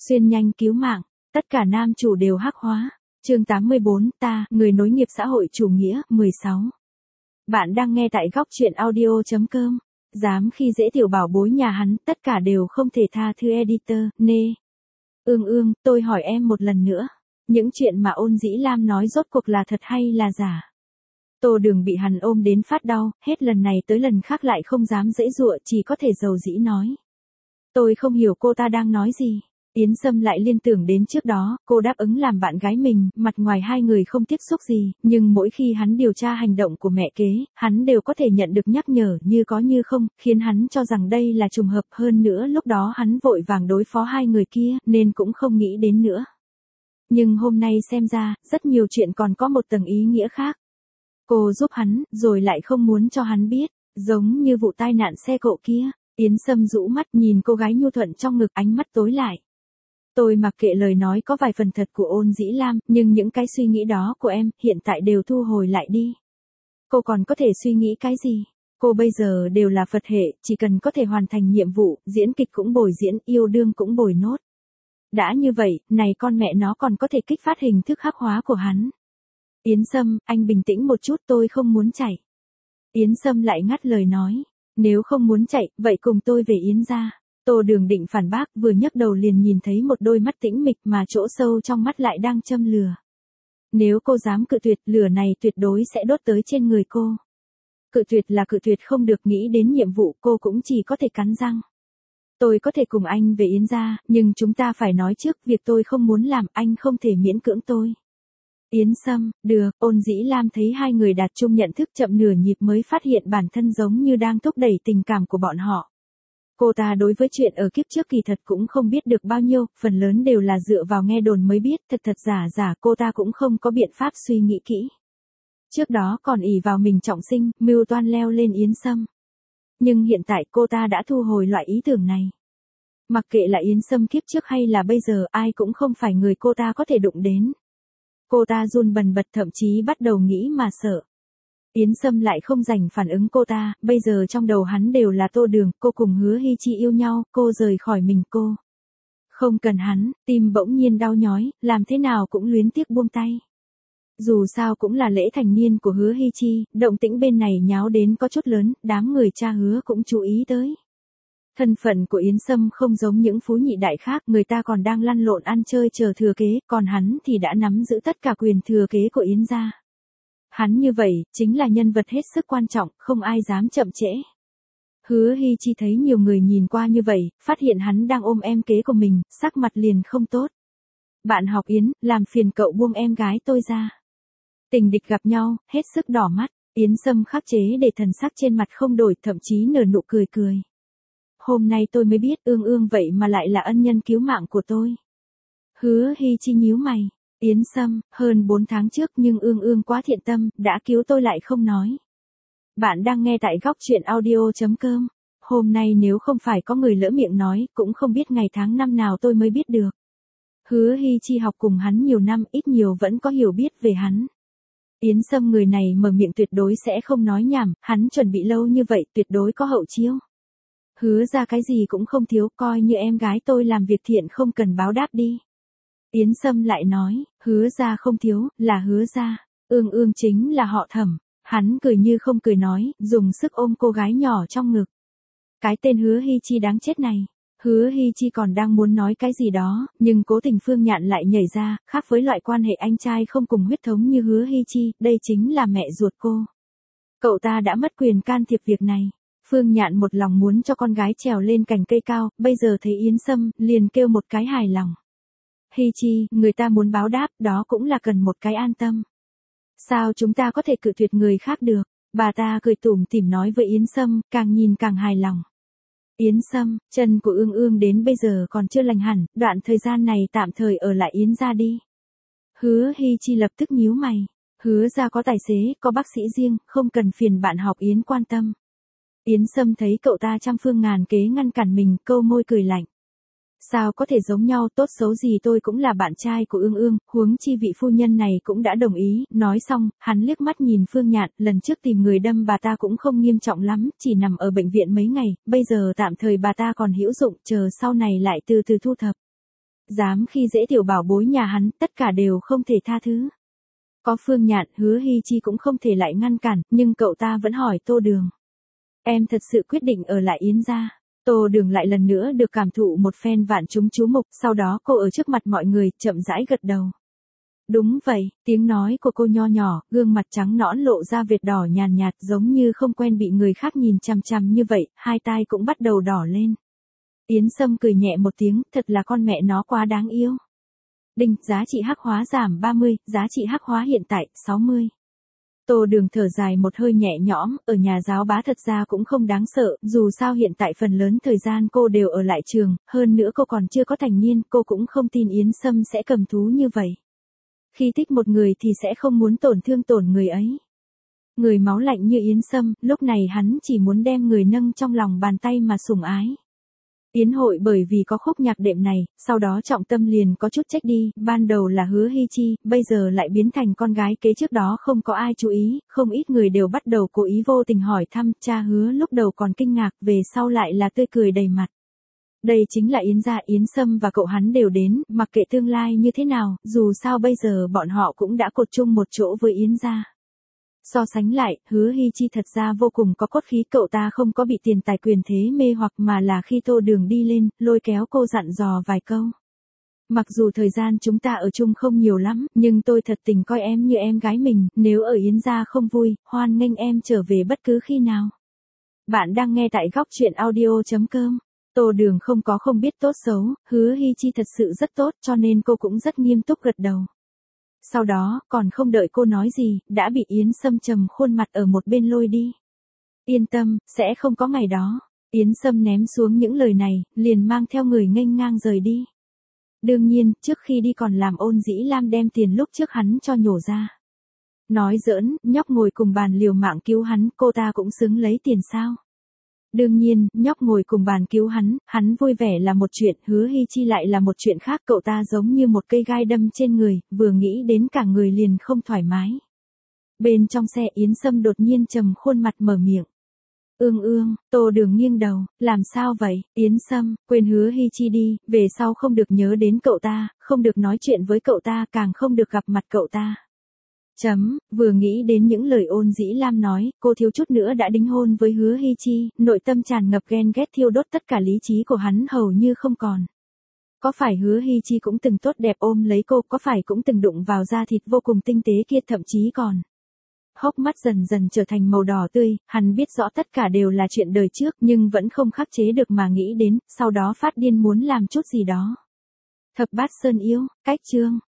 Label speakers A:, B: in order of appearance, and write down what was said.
A: Xuyên nhanh cứu mạng, tất cả nam chủ đều hắc hóa. Chương 84, ta, người nối nghiệp xã hội chủ nghĩa, 16. Bạn đang nghe tại góc truyện audio.com. Dám khi dễ tiểu bảo bối nhà hắn, tất cả đều không thể tha thứ editor, nê. Ương, tôi hỏi em một lần nữa. Những chuyện mà Ôn Dĩ Lam nói rốt cuộc là thật hay là giả? Tô Đường bị hắn ôm đến phát đau, hết lần này tới lần khác lại không dám giãy giụa, chỉ có thể dầu dĩ nói. Tôi không hiểu cô ta đang nói gì. Yến Sâm lại liên tưởng đến trước đó, cô đáp ứng làm bạn gái mình, mặt ngoài hai người không tiếp xúc gì, nhưng mỗi khi hắn điều tra hành động của mẹ kế, hắn đều có thể nhận được nhắc nhở như có như không, khiến hắn cho rằng đây là trùng hợp. Hơn nữa lúc đó hắn vội vàng đối phó hai người kia, nên cũng không nghĩ đến nữa. Nhưng hôm nay xem ra, rất nhiều chuyện còn có một tầng ý nghĩa khác. Cô giúp hắn, rồi lại không muốn cho hắn biết, giống như vụ tai nạn xe cộ kia. Yến Sâm rũ mắt nhìn cô gái nhu thuận trong ngực, ánh mắt tối lại. Tôi mặc kệ lời nói có vài phần thật của Ôn Dĩ Lam, nhưng những cái suy nghĩ đó của em, hiện tại đều thu hồi lại đi. Cô còn có thể suy nghĩ cái gì? Cô bây giờ đều là Phật hệ, chỉ cần có thể hoàn thành nhiệm vụ, diễn kịch cũng bồi diễn, yêu đương cũng bồi nốt. Đã như vậy, này con mẹ nó còn có thể kích phát hình thức hắc hóa của hắn. Yến Sâm, anh bình tĩnh một chút, tôi không muốn chạy. Yến Sâm lại ngắt lời nói. Nếu không muốn chạy, vậy cùng tôi về Yến gia. Tô Đường định phản bác, vừa nhấc đầu liền nhìn thấy một đôi mắt tĩnh mịch mà chỗ sâu trong mắt lại đang châm lửa. Nếu cô dám cự tuyệt, lửa này tuyệt đối sẽ đốt tới trên người cô. Cự tuyệt là cự tuyệt, không được nghĩ đến nhiệm vụ, cô cũng chỉ có thể cắn răng. Tôi có thể cùng anh về Yến gia, nhưng chúng ta phải nói trước, việc tôi không muốn làm, anh không thể miễn cưỡng tôi. Yến Sâm, được. Ôn Dĩ Lam thấy hai người đạt chung nhận thức, chậm nửa nhịp mới phát hiện bản thân giống như đang thúc đẩy tình cảm của bọn họ. Cô ta đối với chuyện ở kiếp trước kỳ thật cũng không biết được bao nhiêu, phần lớn đều là dựa vào nghe đồn mới biết, thật giả cô ta cũng không có biện pháp suy nghĩ kỹ. Trước đó còn ỷ vào mình trọng sinh, mưu toan leo lên Yến Sâm. Nhưng hiện tại cô ta đã thu hồi loại ý tưởng này. Mặc kệ là Yến Sâm kiếp trước hay là bây giờ, ai cũng không phải người cô ta có thể đụng đến. Cô ta run bần bật, thậm chí bắt đầu nghĩ mà sợ. Yến Sâm lại không dành phản ứng cô ta, bây giờ trong đầu hắn đều là Tô Đường, cô cùng Hứa Hy Chi yêu nhau, cô rời khỏi mình cô. Không cần hắn, tim bỗng nhiên đau nhói, làm thế nào cũng luyến tiếc buông tay. Dù sao cũng là lễ thành niên của Hứa Hy Chi, động tĩnh bên này nháo đến có chút lớn, đám người cha Hứa cũng chú ý tới. Thân phận của Yến Sâm không giống những phú nhị đại khác, người ta còn đang lăn lộn ăn chơi chờ thừa kế, còn hắn thì đã nắm giữ tất cả quyền thừa kế của Yến gia. Hắn như vậy, chính là nhân vật hết sức quan trọng, không ai dám chậm trễ. Hứa Hy Chi thấy nhiều người nhìn qua như vậy, phát hiện hắn đang ôm em kế của mình, sắc mặt liền không tốt. Bạn học Yến, làm phiền cậu buông em gái tôi ra. Tình địch gặp nhau, hết sức đỏ mắt, Yến Sâm khắc chế để thần sắc trên mặt không đổi, thậm chí nở nụ cười. Hôm nay tôi mới biết Ương vậy mà lại là ân nhân cứu mạng của tôi. Hứa Hy Chi nhíu mày. Yến Sâm, hơn 4 tháng trước nhưng Ương quá thiện tâm, đã cứu tôi lại không nói. Bạn đang nghe tại góc truyện audio.com. Hôm nay nếu không phải có người lỡ miệng nói, cũng không biết ngày tháng năm nào tôi mới biết được. Hứa Hy Chi học cùng hắn nhiều năm, ít nhiều vẫn có hiểu biết về hắn. Yến Sâm người này mở miệng tuyệt đối sẽ không nói nhảm, hắn chuẩn bị lâu như vậy tuyệt đối có hậu chiêu. Hứa ra cái gì cũng không thiếu, coi như em gái tôi làm việc thiện không cần báo đáp đi. Yến Sâm lại nói, Hứa ra không thiếu, là Hứa ra. Ương chính là họ Thẩm. Hắn cười như không cười nói, dùng sức ôm cô gái nhỏ trong ngực. Cái tên Hứa Hy Chi đáng chết này. Hứa Hy Chi còn đang muốn nói cái gì đó, nhưng cố tình Phương Nhạn lại nhảy ra, khác với loại quan hệ anh trai không cùng huyết thống như Hứa Hy Chi, đây chính là mẹ ruột cô. Cậu ta đã mất quyền can thiệp việc này. Phương Nhạn một lòng muốn cho con gái trèo lên cành cây cao, bây giờ thấy Yến Sâm, liền kêu một cái hài lòng. Hy Chi, người ta muốn báo đáp, đó cũng là cần một cái an tâm. Sao chúng ta có thể cự tuyệt người khác được? Bà ta cười tủm tỉm nói với Yến Sâm, càng nhìn càng hài lòng. Yến Sâm, chân của Ương đến bây giờ còn chưa lành hẳn, đoạn thời gian này tạm thời ở lại Yến gia đi. Hứa Hy Chi lập tức nhíu mày. Hứa gia có tài xế, có bác sĩ riêng, không cần phiền bạn học Yến quan tâm. Yến Sâm thấy cậu ta trăm phương ngàn kế ngăn cản mình, câu môi cười lạnh. Sao có thể giống nhau, tốt xấu gì tôi cũng là bạn trai của Ương, huống chi vị phu nhân này cũng đã đồng ý. Nói xong, hắn liếc mắt nhìn Phương Nhạn, lần trước tìm người đâm bà ta cũng không nghiêm trọng lắm, chỉ nằm ở bệnh viện mấy ngày, bây giờ tạm thời bà ta còn hữu dụng, chờ sau này lại từ từ thu thập. Dám khi dễ tiểu bảo bối nhà hắn, tất cả đều không thể tha thứ. Có Phương Nhạn, Hứa Hy Chi cũng không thể lại ngăn cản, nhưng cậu ta vẫn hỏi Tô Đường. Em thật sự quyết định ở lại Yến gia. Tô Đường lại lần nữa được cảm thụ một phen vạn chúng chú mục, sau đó cô ở trước mặt mọi người, chậm rãi gật đầu. Đúng vậy, tiếng nói của cô nho nhỏ, gương mặt trắng nõn lộ ra vệt đỏ nhàn nhạt giống như không quen bị người khác nhìn chằm chằm như vậy, hai tai cũng bắt đầu đỏ lên. Yến Sâm cười nhẹ một tiếng, thật là con mẹ nó quá đáng yêu. Đinh, giá trị hắc hóa giảm 30, giá trị hắc hóa hiện tại, 60. Tô Đường thở dài một hơi nhẹ nhõm, ở nhà giáo bá thật ra cũng không đáng sợ, dù sao hiện tại phần lớn thời gian cô đều ở lại trường, hơn nữa cô còn chưa có thành niên, cô cũng không tin Yến Sâm sẽ cầm thú như vậy. Khi thích một người thì sẽ không muốn tổn thương người ấy. Người máu lạnh như Yến Sâm, lúc này hắn chỉ muốn đem người nâng trong lòng bàn tay mà sủng ái. Yến hội bởi vì có khúc nhạc đệm này, sau đó trọng tâm liền có chút trách đi, ban đầu là Hứa Hy Chi, bây giờ lại biến thành con gái kế trước đó không có ai chú ý, không ít người đều bắt đầu cố ý vô tình hỏi thăm, cha Hứa lúc đầu còn kinh ngạc, về sau lại là tươi cười đầy mặt. Đây chính là Yến gia, Yến Sâm và cậu hắn đều đến, mặc kệ tương lai như thế nào, dù sao bây giờ bọn họ cũng đã cột chung một chỗ với Yến gia. So sánh lại, Hứa Hy Chi thật ra vô cùng có cốt khí, cậu ta không có bị tiền tài quyền thế mê hoặc mà là khi Tô Đường đi lên, lôi kéo cô dặn dò vài câu. Mặc dù thời gian chúng ta ở chung không nhiều lắm, nhưng tôi thật tình coi em như em gái mình, nếu ở Yến gia không vui, hoan nghênh em trở về bất cứ khi nào. Bạn đang nghe tại góc chuyện audio.com. Tô Đường không biết tốt xấu, Hứa Hy Chi thật sự rất tốt cho nên cô cũng rất nghiêm túc gật đầu. Sau đó, còn không đợi cô nói gì, đã bị Yến Sâm trầm khuôn mặt ở một bên lôi đi. Yên tâm, sẽ không có ngày đó. Yến Sâm ném xuống những lời này, liền mang theo người nghênh ngang rời đi. Đương nhiên, trước khi đi còn làm Ôn Dĩ Lam đem tiền lúc trước hắn cho nhổ ra. Nói giỡn, nhóc ngồi cùng bàn liều mạng cứu hắn, cô ta cũng xứng lấy tiền sao? Đương nhiên, nhóc ngồi cùng bàn cứu hắn vui vẻ là một chuyện, Hứa Hy Chi lại là một chuyện khác, cậu ta giống như một cây gai đâm trên người, vừa nghĩ đến cả người liền không thoải mái. Bên trong xe Yến Sâm đột nhiên trầm khuôn mặt mở miệng. Ương, Tô Đường nghiêng đầu, làm sao vậy, Yến Sâm, quên Hứa Hy Chi đi, về sau không được nhớ đến cậu ta, không được nói chuyện với cậu ta, càng không được gặp mặt cậu ta. Vừa nghĩ đến những lời Ôn Dĩ Lam nói, cô thiếu chút nữa đã đính hôn với Hứa Hy Chi, nội tâm tràn ngập ghen ghét thiêu đốt tất cả lý trí của hắn hầu như không còn. Có phải Hứa Hy Chi cũng từng tốt đẹp ôm lấy cô, có phải cũng từng đụng vào da thịt vô cùng tinh tế kia, thậm chí còn. Hốc mắt dần dần trở thành màu đỏ tươi, hắn biết rõ tất cả đều là chuyện đời trước nhưng vẫn không khắc chế được mà nghĩ đến, sau đó phát điên muốn làm chút gì đó. Thập Bát Sơn Yêu, cách chương.